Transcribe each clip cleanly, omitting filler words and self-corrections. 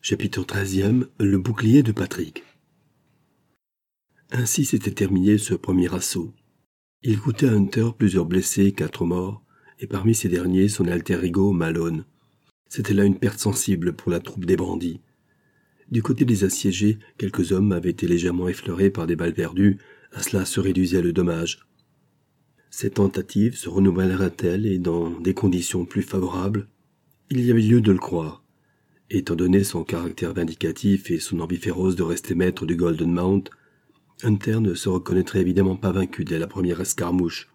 Chapitre 13e, le bouclier de Patrick. Ainsi s'était terminé ce premier assaut. Il coûtait à Hunter plusieurs blessés, 4 morts, et parmi ces derniers son alter ego Malone. C'était là une perte sensible pour la troupe des bandits. Du côté des assiégés, quelques hommes avaient été légèrement effleurés par des balles perdues, à cela se réduisait le dommage. Ces tentatives se renouvelleraient-elles et dans des conditions plus favorables? Il y avait lieu de le croire. Étant donné son caractère vindicatif et son envie féroce de rester maître du Golden Mount, Hunter ne se reconnaîtrait évidemment pas vaincu dès la première escarmouche.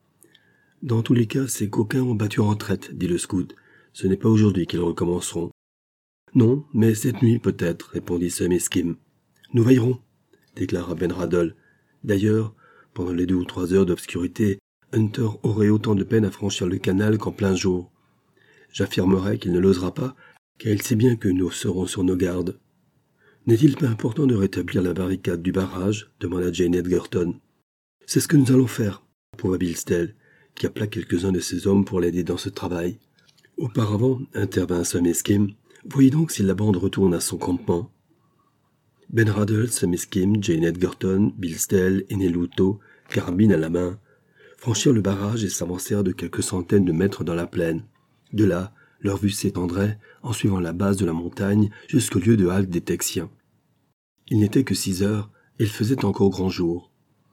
« Dans tous les cas, ces coquins ont battu en retraite, » dit le scout. « Ce n'est pas aujourd'hui qu'ils recommenceront. »« Non, mais cette nuit peut-être, » répondit Sam Eskim. « Nous veillerons, » déclara Ben Radl. D'ailleurs, pendant les 2 ou 3 heures d'obscurité, Hunter aurait autant de peine à franchir le canal qu'en plein jour. J'affirmerais qu'il ne l'osera pas, car il sait bien que nous serons sur nos gardes. « N'est-il pas important de rétablir la barricade du barrage ?» demanda Jane Edgerton. « C'est ce que nous allons faire, » approuva Bilstel, qui appela quelques-uns de ses hommes pour l'aider dans ce travail. Auparavant, intervint Sam Eskim, voyez donc si la bande retourne à son campement. Ben Radl, Sam Eskim, Jane Edgerton, Bilstel et Neluto, carabine à la main, franchirent le barrage et s'avancèrent de quelques centaines de mètres dans la plaine. De là, leur vue s'étendrait, en suivant la base de la montagne, jusqu'au lieu de halte des Texiens. Il n'était que 6 heures, et il faisait encore grand jour.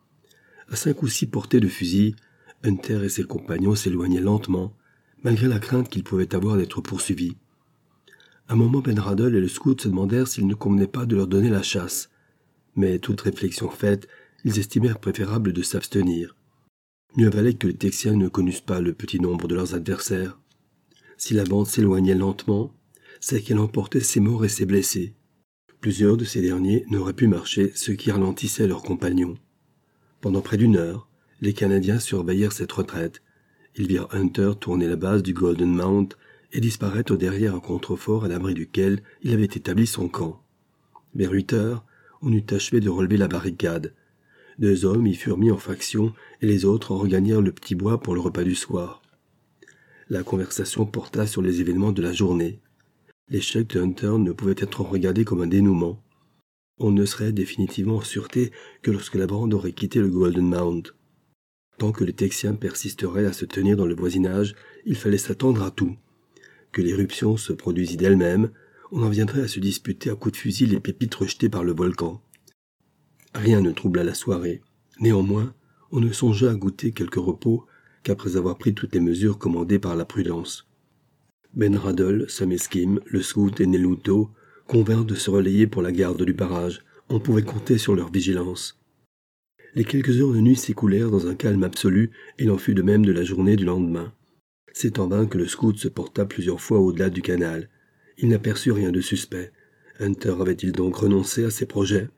À 5 ou 6 portées de fusil, Hunter et ses compagnons s'éloignaient lentement, malgré la crainte qu'ils pouvaient avoir d'être poursuivis. Un moment, Ben Radl et le scout se demandèrent s'il ne convenait pas de leur donner la chasse, mais toute réflexion faite, ils estimèrent préférable de s'abstenir. Mieux valait que les Texiens ne connussent pas le petit nombre de leurs adversaires. Si la bande s'éloignait lentement, c'est qu'elle emportait ses morts et ses blessés. Plusieurs de ces derniers n'auraient pu marcher, ce qui ralentissait leurs compagnons. Pendant près d'1 heure, les Canadiens surveillèrent cette retraite. Ils virent Hunter tourner la base du Golden Mount et disparaître derrière un contrefort à l'abri duquel il avait établi son camp. Vers 8 heures, on eut achevé de relever la barricade. 2 hommes y furent mis en faction et les autres en regagnèrent le petit bois pour le repas du soir. La conversation porta sur les événements de la journée. L'échec de Hunter ne pouvait être regardé comme un dénouement. On ne serait définitivement en sûreté que lorsque la bande aurait quitté le Golden Mount. Tant que les Texiens persisteraient à se tenir dans le voisinage, il fallait s'attendre à tout. Que l'éruption se produisît d'elle-même, on en viendrait à se disputer à coups de fusil les pépites rejetées par le volcan. Rien ne troubla la soirée. Néanmoins, on ne songea à goûter quelque repos qu'après avoir pris toutes les mesures commandées par la prudence. Ben Radl, Sam Eskim, le scout et Neluto convinrent de se relayer pour la garde du barrage. On pouvait compter sur leur vigilance. Les quelques heures de nuit s'écoulèrent dans un calme absolu, et il en fut de même de la journée du lendemain. C'est en vain que le scout se porta plusieurs fois au-delà du canal. Il n'aperçut rien de suspect. Hunter avait-il donc renoncé à ses projets?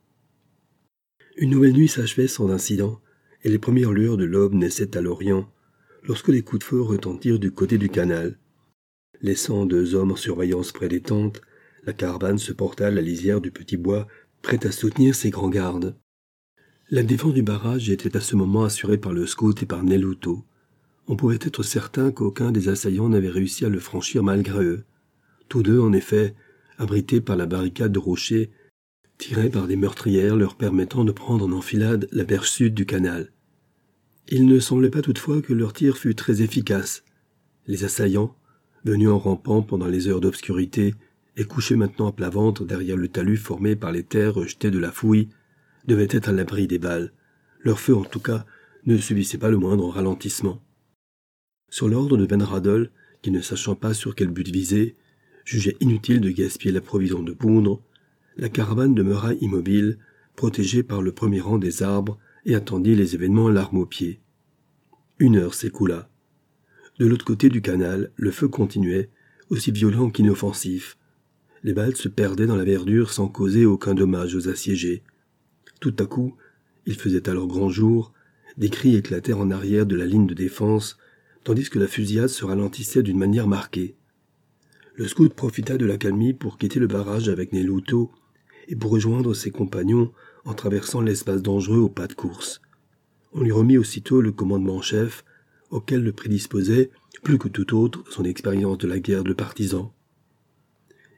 Une nouvelle nuit s'achevait sans incident, et les premières lueurs de l'aube naissaient à l'orient, lorsque les coups de feu retentirent du côté du canal. Laissant 2 hommes en surveillance près des tentes, la caravane se porta à la lisière du petit bois, prête à soutenir ses grands gardes. La défense du barrage était à ce moment assurée par le scout et par Neluto. On pouvait être certain qu'aucun des assaillants n'avait réussi à le franchir malgré eux. Tous 2, en effet, abrités par la barricade de rochers, tiraient par des meurtrières leur permettant de prendre en enfilade la berge sud du canal. Il ne semblait pas toutefois que leur tir fût très efficace. Les assaillants, venus en rampant pendant les heures d'obscurité et couchés maintenant à plat ventre derrière le talus formé par les terres rejetées de la fouille, devaient être à l'abri des balles. Leur feu, en tout cas, ne subissait pas le moindre ralentissement. Sur l'ordre de Ben Radl, qui ne sachant pas sur quel but viser, jugeait inutile de gaspiller la provision de poudre, la caravane demeura immobile, protégée par le premier rang des arbres, et attendit les événements l'arme au pied. 1 heure s'écoula. De l'autre côté du canal, le feu continuait, aussi violent qu'inoffensif. Les balles se perdaient dans la verdure sans causer aucun dommage aux assiégés. Tout à coup, il faisait alors grand jour, des cris éclatèrent en arrière de la ligne de défense, tandis que la fusillade se ralentissait d'une manière marquée. Le scout profita de l'accalmie pour quitter le barrage avec Neluto et pour rejoindre ses compagnons en traversant l'espace dangereux au pas de course. On lui remit aussitôt le commandement en chef, auquel le prédisposait, plus que tout autre, son expérience de la guerre de partisans.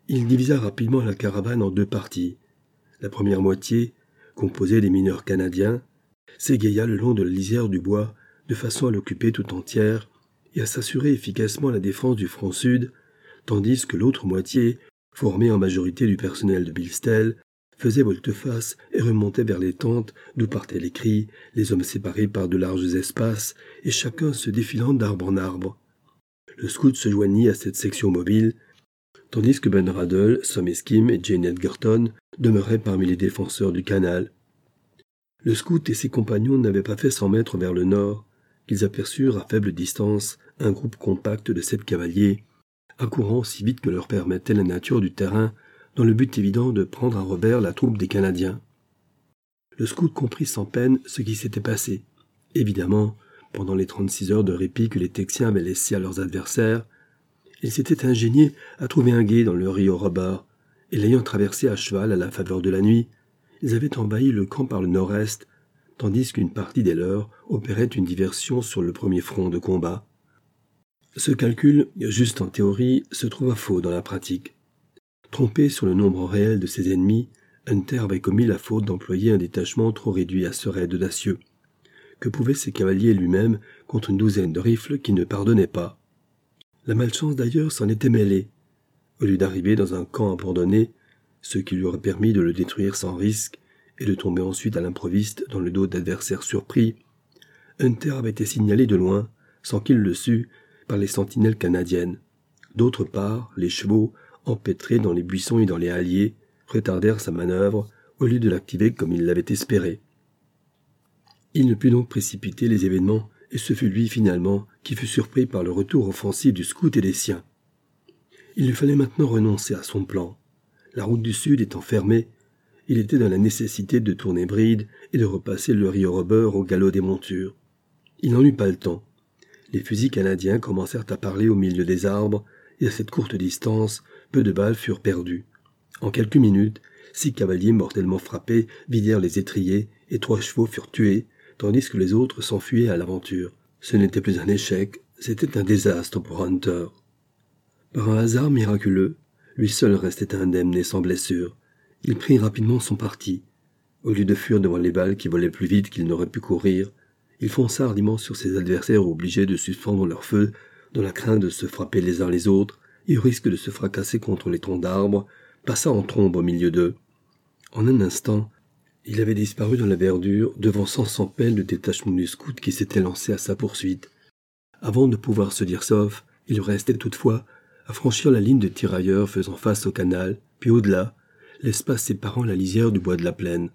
Il divisa rapidement la caravane en deux parties. La première moitié, composée des mineurs canadiens, s'égaya le long de la lisière du bois de façon à l'occuper tout entière et à s'assurer efficacement la défense du front sud, tandis que l'autre moitié, formée en majorité du personnel de Bilstel, faisait volte-face et remontait vers les tentes d'où partaient les cris, les hommes séparés par de larges espaces et chacun se défilant d'arbre en arbre. Le scout se joignit à cette section mobile, tandis que Ben Radl, Sam Eskim et Jane Edgerton demeuraient parmi les défenseurs du canal. Le scout et ses compagnons n'avaient pas fait 100 mètres vers le nord, qu'ils aperçurent à faible distance un groupe compact de 7 cavaliers, accourant si vite que leur permettait la nature du terrain, dans le but évident de prendre à revers la troupe des Canadiens. Le scout comprit sans peine ce qui s'était passé. Évidemment, pendant les 36 heures de répit que les Texiens avaient laissés à leurs adversaires, ils s'étaient ingéniés à trouver un gué dans le Rio Robert, et l'ayant traversé à cheval à la faveur de la nuit, ils avaient envahi le camp par le nord-est, tandis qu'une partie des leurs opérait une diversion sur le premier front de combat. Ce calcul, juste en théorie, se trouva faux dans la pratique. Trompé sur le nombre réel de ses ennemis, Hunter avait commis la faute d'employer un détachement trop réduit à ce raid audacieux. Que pouvaient ses cavaliers lui-même contre une douzaine de rifles qui ne pardonnaient pas? La malchance d'ailleurs s'en était mêlée. Au lieu d'arriver dans un camp abandonné, ce qui lui aurait permis de le détruire sans risque et de tomber ensuite à l'improviste dans le dos d'adversaires surpris, Hunter avait été signalé de loin, sans qu'il le sût, par les sentinelles canadiennes. D'autre part, les chevaux, empêtrés dans les buissons et dans les halliers, retardèrent sa manœuvre au lieu de l'activer comme il l'avait espéré. Il ne put donc précipiter les événements et ce fut lui finalement qui fut surpris par le retour offensif du scout et des siens. Il lui fallait maintenant renoncer à son plan. La route du sud étant fermée, il était dans la nécessité de tourner bride et de repasser le Rio Robert au galop des montures. Il n'en eut pas le temps. Les fusils canadiens commencèrent à parler au milieu des arbres, et à cette courte distance, peu de balles furent perdues. En quelques minutes, 6 cavaliers mortellement frappés vidèrent les étriers, et 3 chevaux furent tués, tandis que les autres s'enfuyaient à l'aventure. Ce n'était plus un échec, c'était un désastre pour Hunter. Par un hasard miraculeux, lui seul restait indemne et sans blessure. Il prit rapidement son parti. Au lieu de fuir devant les balles qui volaient plus vite qu'il n'aurait pu courir, il fonça hardiment sur ses adversaires obligés de suspendre leur feu, dans la crainte de se frapper les uns les autres, et au risque de se fracasser contre les troncs d'arbres, passa en trombe au milieu d'eux. En un instant, il avait disparu dans la verdure, devançant sans peine le détachement du scout qui s'était lancé à sa poursuite. Avant de pouvoir se dire sauf, il restait toutefois à franchir la ligne de tirailleurs faisant face au canal, puis au-delà, l'espace séparant la lisière du bois de la plaine.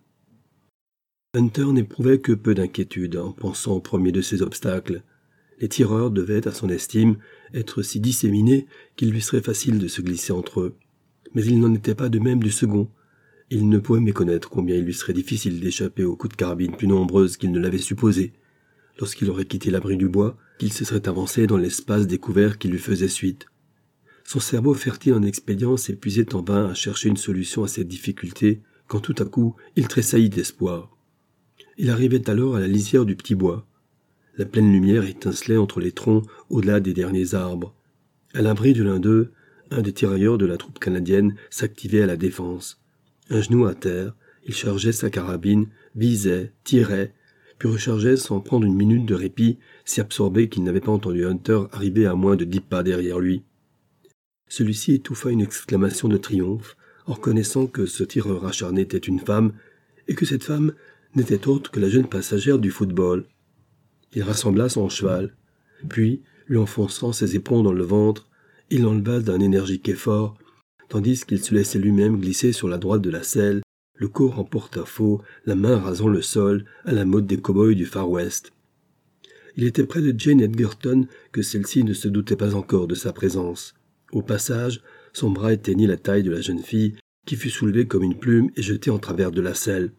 Hunter n'éprouvait que peu d'inquiétude en pensant au premier de ces obstacles. Les tireurs devaient, à son estime, être si disséminés qu'il lui serait facile de se glisser entre eux. Mais il n'en était pas de même du second. Il ne pouvait méconnaître combien il lui serait difficile d'échapper aux coups de carabine plus nombreuses qu'il ne l'avait supposé. Lorsqu'il aurait quitté l'abri du bois, qu'il se serait avancé dans l'espace découvert qui lui faisait suite. Son cerveau fertile en expédients s'épuisait en vain à chercher une solution à cette difficulté, quand tout à coup il tressaillit d'espoir. Il arrivait alors à la lisière du petit bois. La pleine lumière étincelait entre les troncs au-delà des derniers arbres. À l'abri de l'un d'eux, un des tirailleurs de la troupe canadienne s'activait à la défense. Un genou à terre, il chargeait sa carabine, visait, tirait, puis rechargeait sans prendre une minute de répit, si absorbé qu'il n'avait pas entendu Hunter arriver à moins de 10 pas derrière lui. Celui-ci étouffa une exclamation de triomphe, en reconnaissant que ce tireur acharné était une femme, et que cette femme n'était autre que la jeune passagère du football. Il rassembla son cheval, puis, lui enfonçant ses éperons dans le ventre, il l'enleva d'un énergique effort, tandis qu'il se laissait lui-même glisser sur la droite de la selle, le corps en porte-à-faux, la main rasant le sol, à la mode des cow-boys du Far West. Il était près de Jane Edgerton que celle-ci ne se doutait pas encore de sa présence. Au passage, son bras atteignit la taille de la jeune fille, qui fut soulevée comme une plume et jetée en travers de la selle.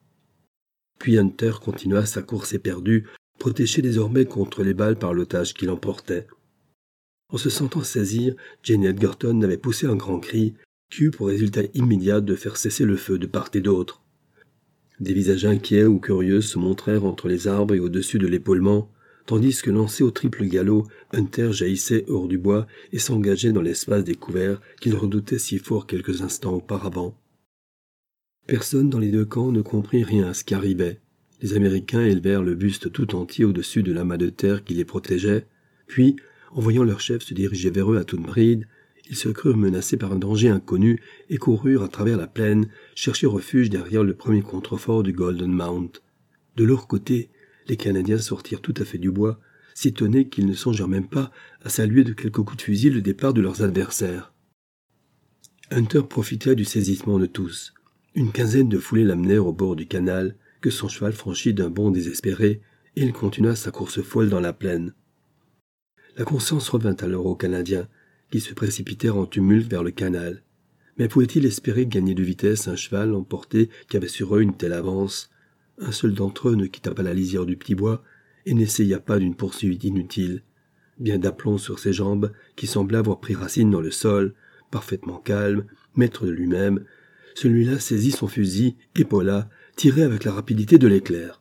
Puis Hunter continua sa course éperdue, protégé désormais contre les balles par l'otage qui l'emportait. En se sentant saisir, Jane Edgerton avait poussé un grand cri, qui eut pour résultat immédiat de faire cesser le feu de part et d'autre. Des visages inquiets ou curieux se montrèrent entre les arbres et au-dessus de l'épaulement, tandis que lancé au triple galop, Hunter jaillissait hors du bois et s'engageait dans l'espace découvert qu'il redoutait si fort quelques instants auparavant. Personne dans les deux camps ne comprit rien à ce qui arrivait. Les Américains élevèrent le buste tout entier au-dessus de l'amas de terre qui les protégeait, puis, en voyant leur chef se diriger vers eux à toute bride, ils se crurent menacés par un danger inconnu et coururent à travers la plaine chercher refuge derrière le premier contrefort du Golden Mount. De leur côté, les Canadiens sortirent tout à fait du bois, si étonnés qu'ils ne songèrent même pas à saluer de quelques coups de fusil le départ de leurs adversaires. Hunter profita du saisissement de tous. Une quinzaine de foulées l'amenèrent au bord du canal, que son cheval franchit d'un bond désespéré, et il continua sa course folle dans la plaine. La conscience revint alors aux Canadiens, qui se précipitèrent en tumulte vers le canal. Mais pouvait-il espérer gagner de vitesse un cheval emporté qui avait sur eux une telle avance? Un seul d'entre eux ne quitta pas la lisière du petit bois et n'essaya pas d'une poursuite inutile. Bien d'aplomb sur ses jambes, qui semblaient avoir pris racine dans le sol, parfaitement calme, maître de lui-même, celui-là saisit son fusil, épaula, tirait avec la rapidité de l'éclair.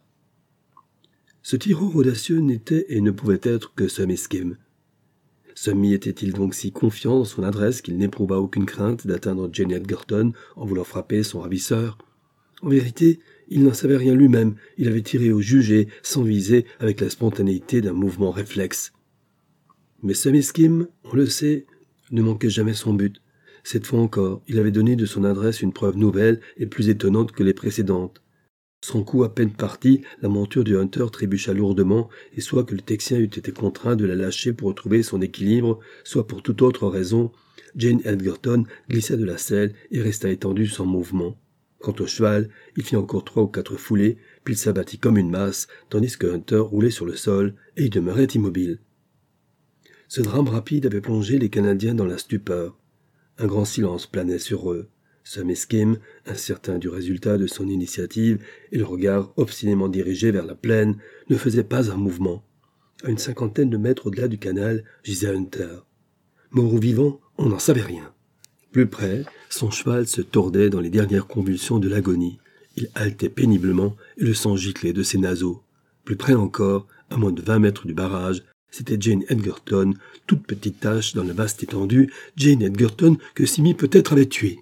Ce tireur audacieux n'était et ne pouvait être que Sum Skim. Summy était-il donc si confiant dans son adresse qu'il n'éprouva aucune crainte d'atteindre Jane Edgerton en voulant frapper son ravisseur? En vérité, il n'en savait rien lui-même, il avait tiré au jugé, sans viser, avec la spontanéité d'un mouvement réflexe. Mais Sum Skim, on le sait, ne manquait jamais son but. Cette fois encore, il avait donné de son adresse une preuve nouvelle et plus étonnante que les précédentes. Son coup à peine parti, la monture du Hunter trébucha lourdement, et soit que le Texien eût été contraint de la lâcher pour retrouver son équilibre, soit pour toute autre raison, Jane Edgerton glissa de la selle et resta étendue sans mouvement. Quant au cheval, il fit encore 3 ou 4 foulées, puis il s'abattit comme une masse, tandis que Hunter roulait sur le sol, et y demeurait immobile. Ce drame rapide avait plongé les Canadiens dans la stupeur. Un grand silence planait sur eux. Sum Skim, incertain du résultat de son initiative et le regard obstinément dirigé vers la plaine, ne faisait pas un mouvement. À une 50aine de mètres au-delà du canal, gisait Hunter. Mort ou vivant, on n'en savait rien. Plus près, son cheval se tordait dans les dernières convulsions de l'agonie. Il haletait péniblement et le sang giclait de ses naseaux. Plus près encore, à moins de 20 mètres du barrage, c'était Jane Edgerton, toute petite tache dans la vaste étendue, Jane Edgerton que Simi peut-être avait tuée.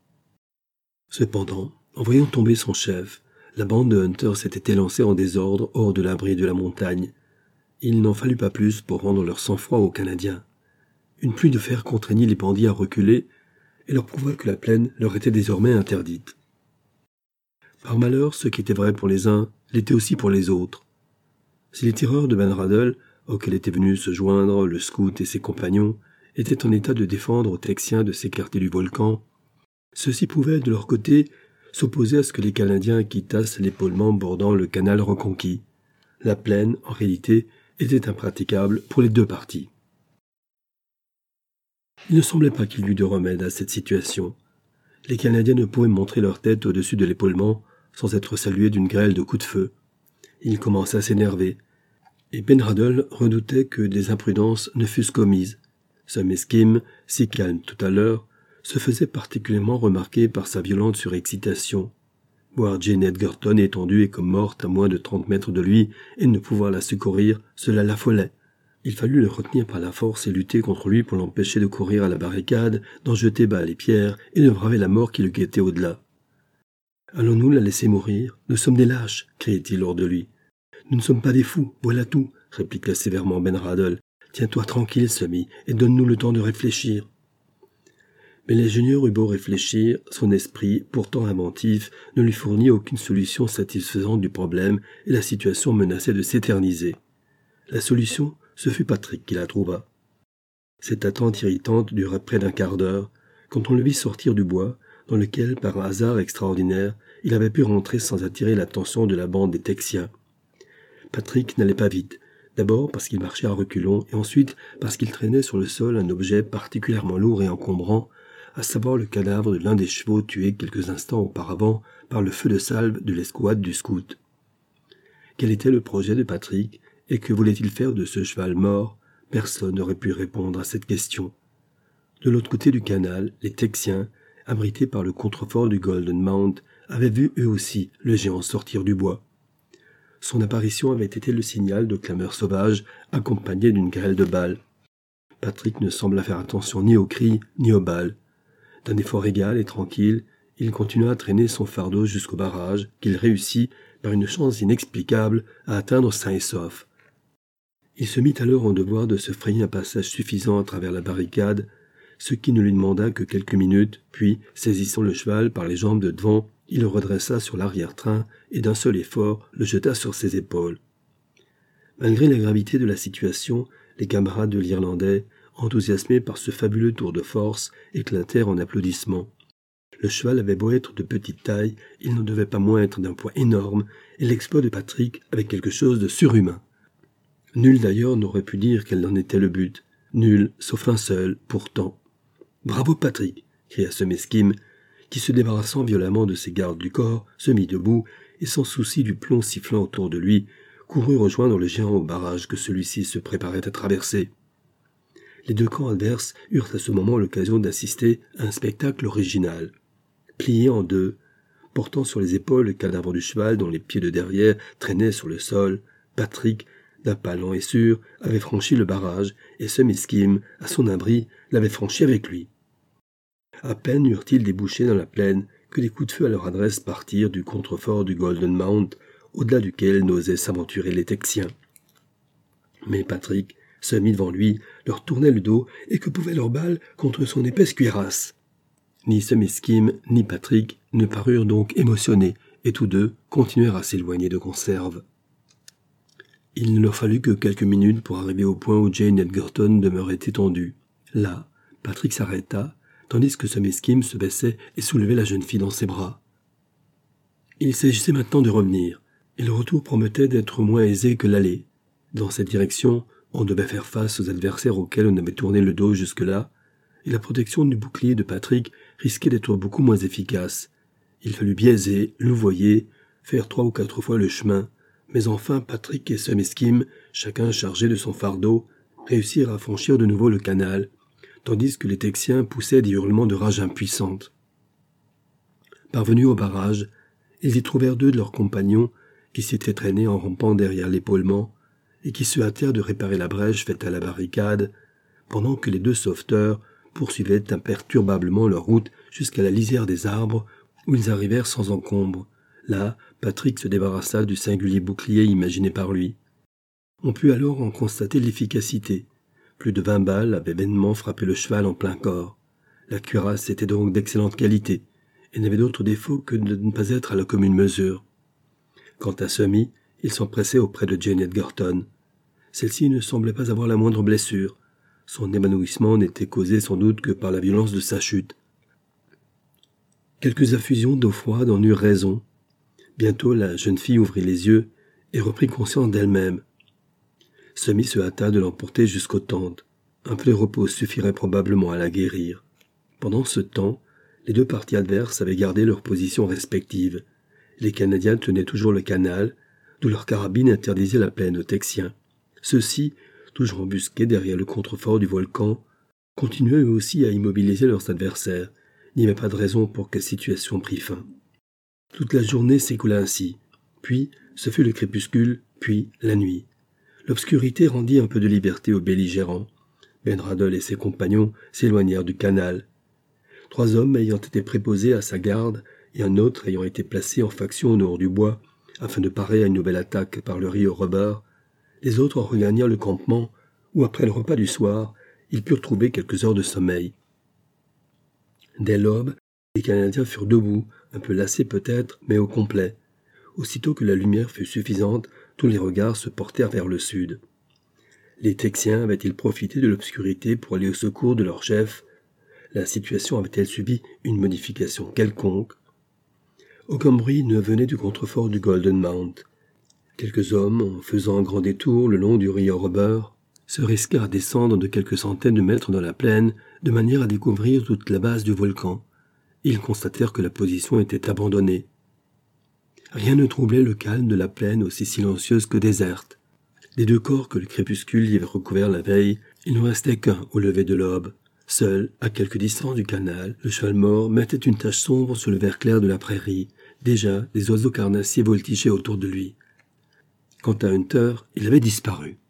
Cependant, en voyant tomber son chef, la bande de Hunter s'était élancée en désordre hors de l'abri de la montagne. Il n'en fallut pas plus pour rendre leur sang-froid aux Canadiens. Une pluie de fer contraignit les bandits à reculer et leur prouva que la plaine leur était désormais interdite. Par malheur, ce qui était vrai pour les uns l'était aussi pour les autres. Si les tireurs de Benradel, auxquels étaient venus se joindre le scout et ses compagnons, étaient en état de défendre aux Texiens de s'écarter du volcan, ceux-ci pouvaient, de leur côté, s'opposer à ce que les Canadiens quittassent l'épaulement bordant le canal reconquis. La plaine, en réalité, était impraticable pour les deux parties. Il ne semblait pas qu'il y eût de remède à cette situation. Les Canadiens ne pouvaient montrer leur tête au-dessus de l'épaulement sans être salués d'une grêle de coups de feu. Il commença à s'énerver, et Benradel redoutait que des imprudences ne fussent commises. Sum Skim, si calme tout à l'heure, se faisait particulièrement remarquer par sa violente surexcitation. Voir Jane Edgerton étendue et comme morte à moins de 30 mètres de lui et ne pouvoir la secourir, cela l'affolait. Il fallut le retenir par la force et lutter contre lui pour l'empêcher de courir à la barricade, d'en jeter bas les pierres et de braver la mort qui le guettait au-delà. « Allons-nous la laisser mourir? Nous sommes des lâches !» criait-il hors de lui. « Nous ne sommes pas des fous, voilà tout !» répliqua sévèrement Benradel. « Tiens-toi tranquille, Summy, et donne-nous le temps de réfléchir. » Mais l'ingénieur eut beau réfléchir, son esprit, pourtant inventif, ne lui fournit aucune solution satisfaisante du problème et la situation menaçait de s'éterniser. La solution, ce fut Patrick qui la trouva. Cette attente irritante dura près d'un quart d'heure, quand on le vit sortir du bois, dans lequel, par un hasard extraordinaire, il avait pu rentrer sans attirer l'attention de la bande des Texiens. Patrick n'allait pas vite, d'abord parce qu'il marchait à reculons et ensuite parce qu'il traînait sur le sol un objet particulièrement lourd et encombrant, à savoir le cadavre de l'un des chevaux tués quelques instants auparavant par le feu de salve de l'escouade du scout. Quel était le projet de Patrick, et que voulait-il faire de ce cheval mort? Personne n'aurait pu répondre à cette question. De l'autre côté du canal, les Texiens, abrités par le contrefort du Golden Mount, avaient vu eux aussi le géant sortir du bois. Son apparition avait été le signal de clameurs sauvages accompagnées d'une grêle de balles. Patrick ne sembla faire attention ni aux cris ni aux balles. D'un effort égal et tranquille, il continua à traîner son fardeau jusqu'au barrage, qu'il réussit, par une chance inexplicable, à atteindre sain et sauf. Il se mit alors en devoir de se frayer un passage suffisant à travers la barricade, ce qui ne lui demanda que quelques minutes, puis, saisissant le cheval par les jambes de devant, il le redressa sur l'arrière-train et d'un seul effort le jeta sur ses épaules. Malgré la gravité de la situation, les camarades de l'Irlandais, enthousiasmés par ce fabuleux tour de force, éclatèrent en applaudissements. Le cheval avait beau être de petite taille, il n'en devait pas moins être d'un poids énorme, et l'exploit de Patrick avait quelque chose de surhumain. Nul d'ailleurs n'aurait pu dire quel en était le but. Nul, sauf un seul, pourtant. « Bravo Patrick !» cria ce mesquime, qui, se débarrassant violemment de ses gardes du corps, se mit debout, et sans souci du plomb sifflant autour de lui, courut rejoindre le géant au barrage que celui-ci se préparait à traverser. Les deux camps adverses eurent à ce moment l'occasion d'assister à un spectacle original. Plié en deux, portant sur les épaules le cadavre du cheval dont les pieds de derrière traînaient sur le sol, Patrick, d'un pas lent et sûr, avait franchi le barrage, et ce mesquime, à son abri, l'avait franchi avec lui. À peine eurent-ils débouché dans la plaine que des coups de feu à leur adresse partirent du contrefort du Golden Mount, au-delà duquel n'osaient s'aventurer les Texiens. Mais Patrick, semi devant lui, leur tournait le dos, et que pouvaient leurs balles contre son épaisse cuirasse. Ni ce mesquime, ni Patrick ne parurent donc émotionnés, et tous deux continuèrent à s'éloigner de conserve. Il ne leur fallut que quelques minutes pour arriver au point où Jane Edgerton demeurait étendue. Là, Patrick s'arrêta, tandis que ce mesquime se baissait et soulevait la jeune fille dans ses bras. Il s'agissait maintenant de revenir, et le retour promettait d'être moins aisé que l'aller. Dans cette direction, on devait faire face aux adversaires auxquels on avait tourné le dos jusque-là, et la protection du bouclier de Patrick risquait d'être beaucoup moins efficace. Il fallut biaiser, louvoyer, faire 3 ou 4 fois le chemin, mais enfin Patrick et ce mesquime, chacun chargé de son fardeau, réussirent à franchir de nouveau le canal, tandis que les Texiens poussaient des hurlements de rage impuissante. Parvenus au barrage, ils y trouvèrent 2 de leurs compagnons qui s'étaient traînés en rampant derrière l'épaulement et qui se hâtèrent de réparer la brèche faite à la barricade, pendant que les 2 sauveteurs poursuivaient imperturbablement leur route jusqu'à la lisière des arbres où ils arrivèrent sans encombre. Là, Patrick se débarrassa du singulier bouclier imaginé par lui. On put alors en constater l'efficacité. Plus de 20 balles avaient vainement frappé le cheval en plein corps. La cuirasse était donc d'excellente qualité, et n'avait d'autre défaut que de ne pas être à la commune mesure. Quant à Semi, il s'empressait auprès de Jane Edgerton. Celle-ci ne semblait pas avoir la moindre blessure. Son évanouissement n'était causé sans doute que par la violence de sa chute. Quelques affusions d'eau froide en eurent raison. Bientôt la jeune fille ouvrit les yeux et reprit conscience d'elle-même. Semi se hâta de l'emporter jusqu'aux tentes. Un peu de repos suffirait probablement à la guérir. Pendant ce temps, les 2 parties adverses avaient gardé leurs positions respectives. Les Canadiens tenaient toujours le canal, d'où leurs carabines interdisaient la plaine aux Texiens. Ceux-ci, toujours embusqués derrière le contrefort du volcan, continuaient eux aussi à immobiliser leurs adversaires. Il n'y avait pas de raison pour que la situation prît fin. Toute la journée s'écoula ainsi. Puis, ce fut le crépuscule, puis la nuit. L'obscurité rendit un peu de liberté aux belligérants. Ben Radel et ses compagnons s'éloignèrent du canal. 3 hommes ayant été préposés à sa garde et un autre ayant été placé en faction au nord du bois, afin de parer à une nouvelle attaque par le Rio Robert, les autres regagnèrent le campement, où après le repas du soir, ils purent trouver quelques heures de sommeil. Dès l'aube, les Canadiens furent debout, un peu lassés peut-être, mais au complet. Aussitôt que la lumière fut suffisante, tous les regards se portèrent vers le sud. Les Texiens avaient-ils profité de l'obscurité pour aller au secours de leur chef? La situation avait-elle subi une modification quelconque? Aucun bruit ne venait du contrefort du Golden Mount. Quelques hommes, en faisant un grand détour le long du Rio Robert, se risquèrent à descendre de quelques centaines de mètres dans la plaine, de manière à découvrir toute la base du volcan. Ils constatèrent que la position était abandonnée. Rien ne troublait le calme de la plaine aussi silencieuse que déserte. Des 2 corps que le crépuscule y avait recouverts la veille, il ne restait qu'un au lever de l'aube. Seul, à quelque distance du canal, le cheval mort mettait une tache sombre sur le vert clair de la prairie. Déjà, des oiseaux carnassiers voltigeaient autour de lui. Quant à Hunter, il avait disparu.